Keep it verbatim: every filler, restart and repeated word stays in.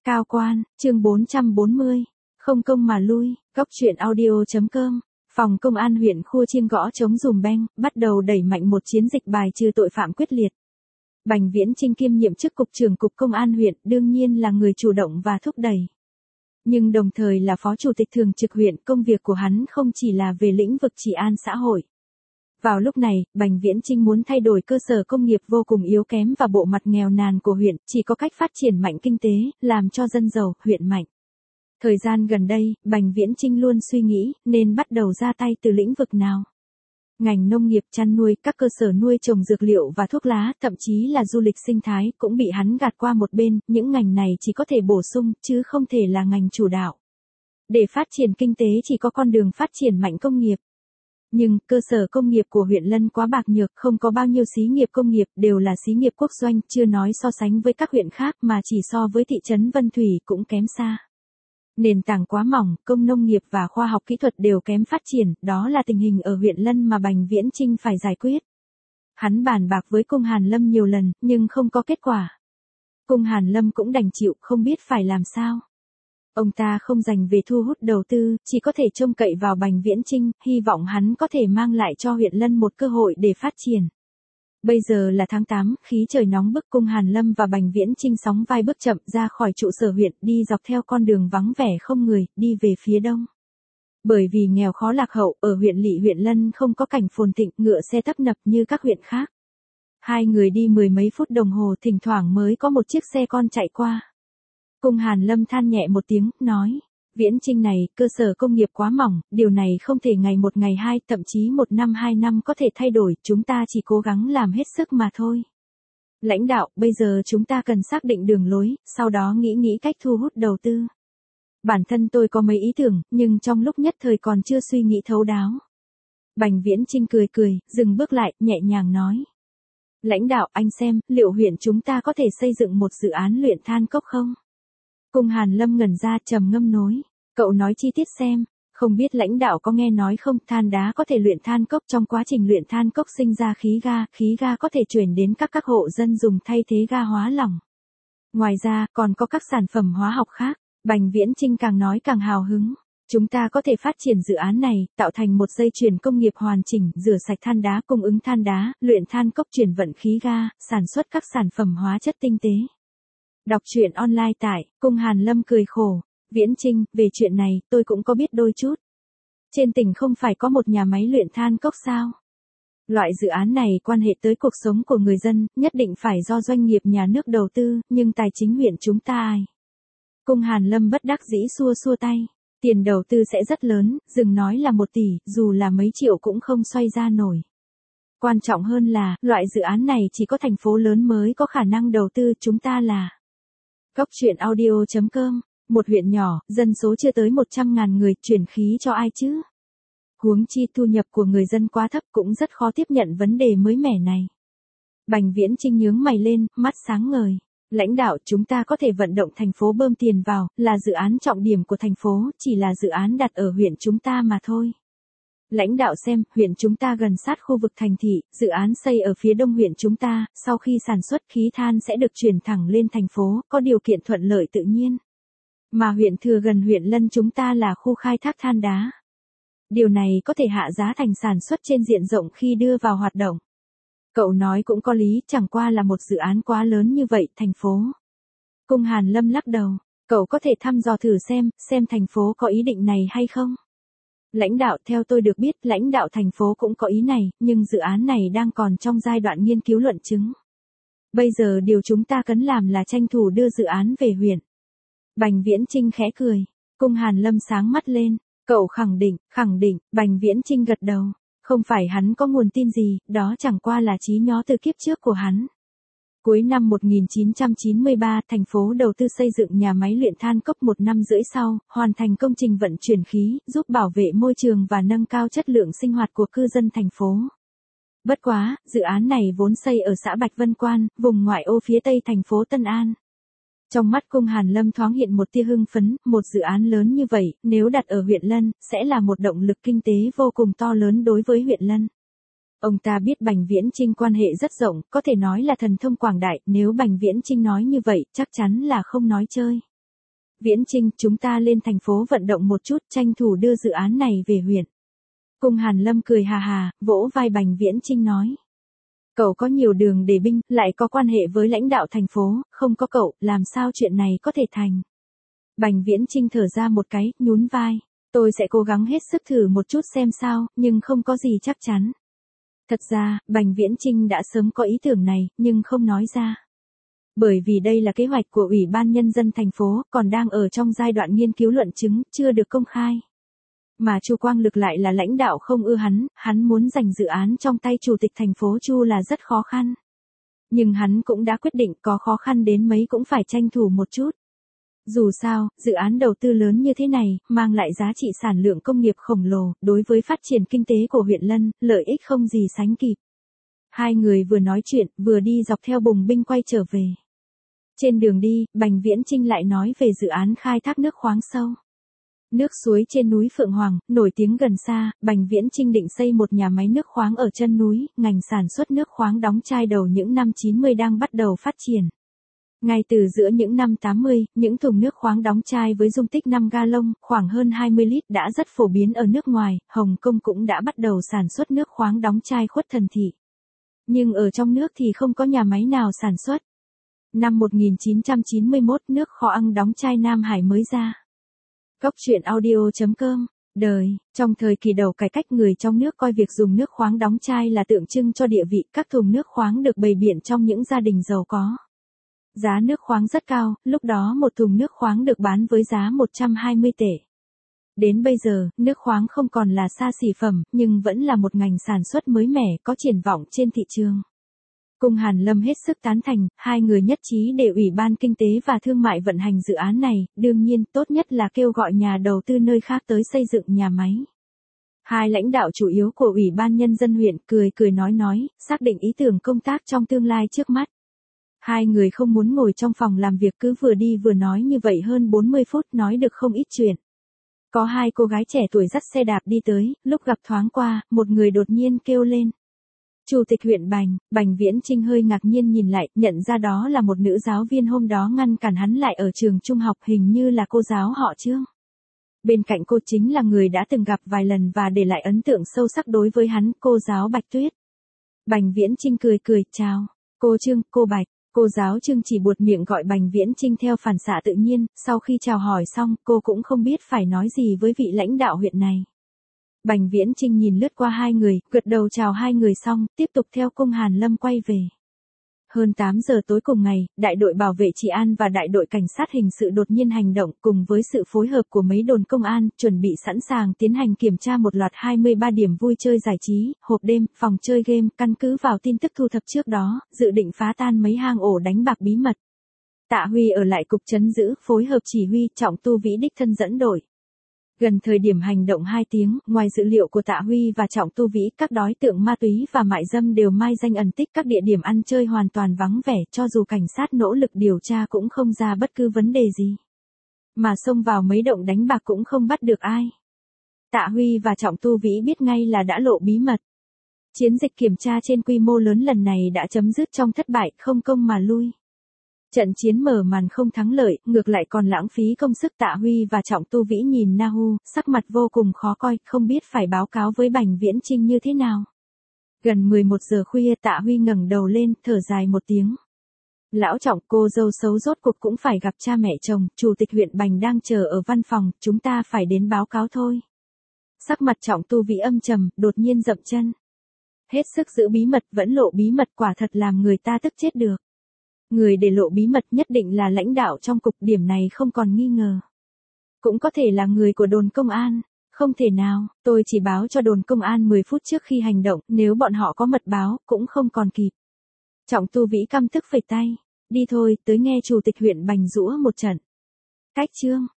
Cao quan, chương bốn trăm bốn mươi. Không công mà lui, góc truyện audio.com. Phòng công an huyện Khua Chiêng gõ trống dùm beng, bắt đầu đẩy mạnh một chiến dịch bài trừ tội phạm quyết liệt. Bành Viễn Chinh kiêm nhiệm chức cục trưởng cục công an huyện, đương nhiên là người chủ động và thúc đẩy. Nhưng đồng thời là phó chủ tịch thường trực huyện, công việc của hắn không chỉ là về lĩnh vực trị an xã hội. Vào lúc này, Bành Viễn Chinh muốn thay đổi cơ sở công nghiệp vô cùng yếu kém và bộ mặt nghèo nàn của huyện, chỉ có cách phát triển mạnh kinh tế, làm cho dân giàu, huyện mạnh. Thời gian gần đây, Bành Viễn Chinh luôn suy nghĩ, nên bắt đầu ra tay từ lĩnh vực nào. Ngành nông nghiệp, chăn nuôi, các cơ sở nuôi trồng dược liệu và thuốc lá, thậm chí là du lịch sinh thái, cũng bị hắn gạt qua một bên, những ngành này chỉ có thể bổ sung, chứ không thể là ngành chủ đạo. Để phát triển kinh tế chỉ có con đường phát triển mạnh công nghiệp. Nhưng, cơ sở công nghiệp của huyện Lân quá bạc nhược, không có bao nhiêu xí nghiệp công nghiệp, đều là xí nghiệp quốc doanh, chưa nói so sánh với các huyện khác mà chỉ so với thị trấn Vân Thủy cũng kém xa. Nền tảng quá mỏng, công nông nghiệp và khoa học kỹ thuật đều kém phát triển, đó là tình hình ở huyện Lân mà Bành Viễn Chinh phải giải quyết. Hắn bàn bạc với Cung Hàn Lâm nhiều lần, nhưng không có kết quả. Cung Hàn Lâm cũng đành chịu, không biết phải làm sao. Ông ta không dành về thu hút đầu tư, chỉ có thể trông cậy vào Bành Viễn Chinh, hy vọng hắn có thể mang lại cho huyện Lân một cơ hội để phát triển. Bây giờ là tháng tám, khí trời nóng bức, Cung Hàn Lâm và Bành Viễn Chinh sóng vai bước chậm ra khỏi trụ sở huyện, đi dọc theo con đường vắng vẻ không người, đi về phía đông. Bởi vì nghèo khó lạc hậu, ở huyện lỵ huyện Lân không có cảnh phồn thịnh, ngựa xe tấp nập như các huyện khác. Hai người đi mười mấy phút đồng hồ, thỉnh thoảng mới có một chiếc xe con chạy qua. Cung Hàn Lâm than nhẹ một tiếng, nói, Viễn Chinh này, cơ sở công nghiệp quá mỏng, điều này không thể ngày một ngày hai, thậm chí một năm hai năm có thể thay đổi, chúng ta chỉ cố gắng làm hết sức mà thôi. Lãnh đạo, bây giờ chúng ta cần xác định đường lối, sau đó nghĩ nghĩ cách thu hút đầu tư. Bản thân tôi có mấy ý tưởng, nhưng trong lúc nhất thời còn chưa suy nghĩ thấu đáo. Bành Viễn Chinh cười cười, dừng bước lại, nhẹ nhàng nói. Lãnh đạo, anh xem, liệu huyện chúng ta có thể xây dựng một dự án luyện than cốc không? Cung Hàn Lâm ngẩn ra, trầm ngâm nói, cậu nói chi tiết xem, không biết lãnh đạo có nghe nói không, than đá có thể luyện than cốc, trong quá trình luyện than cốc sinh ra khí ga, khí ga có thể chuyển đến các các hộ dân dùng thay thế ga hóa lỏng. Ngoài ra, còn có các sản phẩm hóa học khác. Bành Viễn Chinh càng nói càng hào hứng. Chúng ta có thể phát triển dự án này, tạo thành một dây chuyền công nghiệp hoàn chỉnh, rửa sạch than đá, cung ứng than đá, luyện than cốc, chuyển vận khí ga, sản xuất các sản phẩm hóa chất tinh tế. Đọc truyện online tại, Cung Hàn Lâm cười khổ, Viễn Chinh, về chuyện này, tôi cũng có biết đôi chút. Trên tỉnh không phải có một nhà máy luyện than cốc sao? Loại dự án này quan hệ tới cuộc sống của người dân, nhất định phải do doanh nghiệp nhà nước đầu tư, nhưng tài chính huyện chúng ta ai? Cung Hàn Lâm bất đắc dĩ xua xua tay, tiền đầu tư sẽ rất lớn, đừng nói là một tỷ, dù là mấy triệu cũng không xoay ra nổi. Quan trọng hơn là, loại dự án này chỉ có thành phố lớn mới có khả năng đầu tư, chúng ta là góc truyện audio.com, một huyện nhỏ, dân số chưa tới một trăm ngàn người, chuyển khí cho ai chứ? Huống chi thu nhập của người dân quá thấp, cũng rất khó tiếp nhận vấn đề mới mẻ này. Bành Viễn Chinh nhướng mày lên, mắt sáng ngời. Lãnh đạo, chúng ta có thể vận động thành phố bơm tiền vào, là dự án trọng điểm của thành phố, chỉ là dự án đặt ở huyện chúng ta mà thôi. Lãnh đạo xem, huyện chúng ta gần sát khu vực thành thị, dự án xây ở phía đông huyện chúng ta, sau khi sản xuất khí than sẽ được chuyển thẳng lên thành phố, có điều kiện thuận lợi tự nhiên. Mà huyện thừa gần huyện Lân chúng ta là khu khai thác than đá. Điều này có thể hạ giá thành sản xuất trên diện rộng khi đưa vào hoạt động. Cậu nói cũng có lý, chẳng qua là một dự án quá lớn như vậy, thành phố. Cung Hàn Lâm lắc đầu, cậu có thể thăm dò thử xem, xem thành phố có ý định này hay không? Lãnh đạo, theo tôi được biết, lãnh đạo thành phố cũng có ý này, nhưng dự án này đang còn trong giai đoạn nghiên cứu luận chứng. Bây giờ điều chúng ta cần làm là tranh thủ đưa dự án về huyện. Bành Viễn Chinh khẽ cười, Cung Hàn Lâm sáng mắt lên, cậu khẳng định, khẳng định, Bành Viễn Chinh gật đầu. Không phải hắn có nguồn tin gì, đó chẳng qua là trí nhó từ kiếp trước của hắn. Cuối năm một nghìn chín trăm chín mươi ba, thành phố đầu tư xây dựng nhà máy luyện than cốc, một năm rưỡi sau, hoàn thành công trình vận chuyển khí, giúp bảo vệ môi trường và nâng cao chất lượng sinh hoạt của cư dân thành phố. Bất quá, dự án này vốn xây ở xã Bạch Vân Quan, vùng ngoại ô phía tây thành phố Tân An. Trong mắt Cung Hàn Lâm thoáng hiện một tia hưng phấn, một dự án lớn như vậy, nếu đặt ở huyện Lân, sẽ là một động lực kinh tế vô cùng to lớn đối với huyện Lân. Ông ta biết Bành Viễn Chinh quan hệ rất rộng, có thể nói là thần thông quảng đại, nếu Bành Viễn Chinh nói như vậy, chắc chắn là không nói chơi. Viễn Trinh, chúng ta lên thành phố vận động một chút, tranh thủ đưa dự án này về huyện. Cung Hàn Lâm cười hà hà, vỗ vai Bành Viễn Trinh nói. Cậu có nhiều đường để binh, lại có quan hệ với lãnh đạo thành phố, không có cậu, làm sao chuyện này có thể thành. Bành Viễn Trinh thở ra một cái, nhún vai. Tôi sẽ cố gắng hết sức thử một chút xem sao, nhưng không có gì chắc chắn. Thật ra, Bành Viễn Trinh đã sớm có ý tưởng này, nhưng không nói ra. Bởi vì đây là kế hoạch của Ủy ban Nhân dân thành phố, còn đang ở trong giai đoạn nghiên cứu luận chứng, chưa được công khai. Mà Chu Quang Lực lại là lãnh đạo không ưa hắn, hắn muốn giành dự án trong tay chủ tịch thành phố Chu là rất khó khăn. Nhưng hắn cũng đã quyết định có khó khăn đến mấy cũng phải tranh thủ một chút. Dù sao, dự án đầu tư lớn như thế này, mang lại giá trị sản lượng công nghiệp khổng lồ, đối với phát triển kinh tế của huyện Lân, lợi ích không gì sánh kịp. Hai người vừa nói chuyện, vừa đi dọc theo bùng binh quay trở về. Trên đường đi, Bành Viễn Trinh lại nói về dự án khai thác nước khoáng sâu. Nước suối trên núi Phượng Hoàng, nổi tiếng gần xa, Bành Viễn Trinh định xây một nhà máy nước khoáng ở chân núi, ngành sản xuất nước khoáng đóng chai đầu những năm chín mươi đang bắt đầu phát triển. Ngay từ giữa những năm tám mươi, những thùng nước khoáng đóng chai với dung tích năm ga lông, khoảng hơn hai mươi lít đã rất phổ biến ở nước ngoài, Hồng Kông cũng đã bắt đầu sản xuất nước khoáng đóng chai khuất thần thị. Nhưng ở trong nước thì không có nhà máy nào sản xuất. Năm một nghìn chín trăm chín mươi mốt, nước kho ăng đóng chai Nam Hải mới ra. Cốc truyện audio chấm com. Đời, trong thời kỳ đầu cải cách, người trong nước coi việc dùng nước khoáng đóng chai là tượng trưng cho địa vị, các thùng nước khoáng được bày biện trong những gia đình giàu có. Giá nước khoáng rất cao, lúc đó một thùng nước khoáng được bán với giá một trăm hai mươi tệ. Đến bây giờ, nước khoáng không còn là xa xỉ phẩm, nhưng vẫn là một ngành sản xuất mới mẻ, có triển vọng trên thị trường. Cung Hàn Lâm hết sức tán thành, hai người nhất trí để Ủy ban Kinh tế và Thương mại vận hành dự án này, đương nhiên, tốt nhất là kêu gọi nhà đầu tư nơi khác tới xây dựng nhà máy. Hai lãnh đạo chủ yếu của Ủy ban Nhân dân huyện cười cười nói nói, xác định ý tưởng công tác trong tương lai trước mắt. Hai người không muốn ngồi trong phòng làm việc, cứ vừa đi vừa nói như vậy hơn bốn mươi phút, nói được không ít chuyện. Có hai cô gái trẻ tuổi dắt xe đạp đi tới, lúc gặp thoáng qua, một người đột nhiên kêu lên. Chủ tịch huyện Bành. Bành Viễn Trinh hơi ngạc nhiên nhìn lại, nhận ra đó là một nữ giáo viên hôm đó ngăn cản hắn lại ở trường trung học, hình như là cô giáo họ Trương. Bên cạnh cô chính là người đã từng gặp vài lần và để lại ấn tượng sâu sắc đối với hắn, cô giáo Bạch Tuyết. Bành Viễn Trinh cười cười, chào. Cô Trương, cô Bạch. Cô giáo Trương chỉ buột miệng gọi Bành Viễn Trinh theo phản xạ tự nhiên, sau khi chào hỏi xong, cô cũng không biết phải nói gì với vị lãnh đạo huyện này. Bành Viễn Trinh nhìn lướt qua hai người, gật đầu chào hai người xong, tiếp tục theo Cung Hàn Lâm quay về. Hơn tám giờ tối cùng ngày, đại đội bảo vệ trị an và đại đội cảnh sát hình sự đột nhiên hành động cùng với sự phối hợp của mấy đồn công an, chuẩn bị sẵn sàng tiến hành kiểm tra một loạt hai mươi ba điểm vui chơi giải trí, hộp đêm, phòng chơi game, căn cứ vào tin tức thu thập trước đó, dự định phá tan mấy hang ổ đánh bạc bí mật. Tạ Huy ở lại cục trấn giữ, phối hợp chỉ huy, Trọng Tu Vĩ đích thân dẫn đội. Gần thời điểm hành động hai tiếng, ngoài dữ liệu của Tạ Huy và Trọng Tu Vĩ, các đối tượng ma túy và mại dâm đều mai danh ẩn tích, các địa điểm ăn chơi hoàn toàn vắng vẻ, cho dù cảnh sát nỗ lực điều tra cũng không ra bất cứ vấn đề gì. Mà xông vào mấy động đánh bạc cũng không bắt được ai. Tạ Huy và Trọng Tu Vĩ biết ngay là đã lộ bí mật. Chiến dịch kiểm tra trên quy mô lớn lần này đã chấm dứt trong thất bại, không công mà lui. Trận chiến mở màn không thắng lợi, ngược lại còn lãng phí công sức. Tạ Huy và Trọng Tu Vĩ nhìn Na Hu, sắc mặt vô cùng khó coi, không biết phải báo cáo với Bành Viễn Trinh như thế nào. Gần mười một giờ khuya, Tạ Huy ngẩng đầu lên, thở dài một tiếng. Lão Trọng, cô dâu xấu rốt cuộc cũng phải gặp cha mẹ chồng, chủ tịch huyện Bành đang chờ ở văn phòng, chúng ta phải đến báo cáo thôi. Sắc mặt Trọng Tu Vĩ âm trầm, đột nhiên dậm chân. Hết sức giữ bí mật, vẫn lộ bí mật, quả thật làm người ta tức chết được. Người để lộ bí mật nhất định là lãnh đạo trong cục, điểm này không còn nghi ngờ. Cũng có thể là người của đồn công an. Không thể nào, tôi chỉ báo cho đồn công an mười phút trước khi hành động, nếu bọn họ có mật báo, cũng không còn kịp. Trọng Tu Vĩ căm tức phẩy tay. Đi thôi, tới nghe chủ tịch huyện Bành giũa một trận. Cách chương.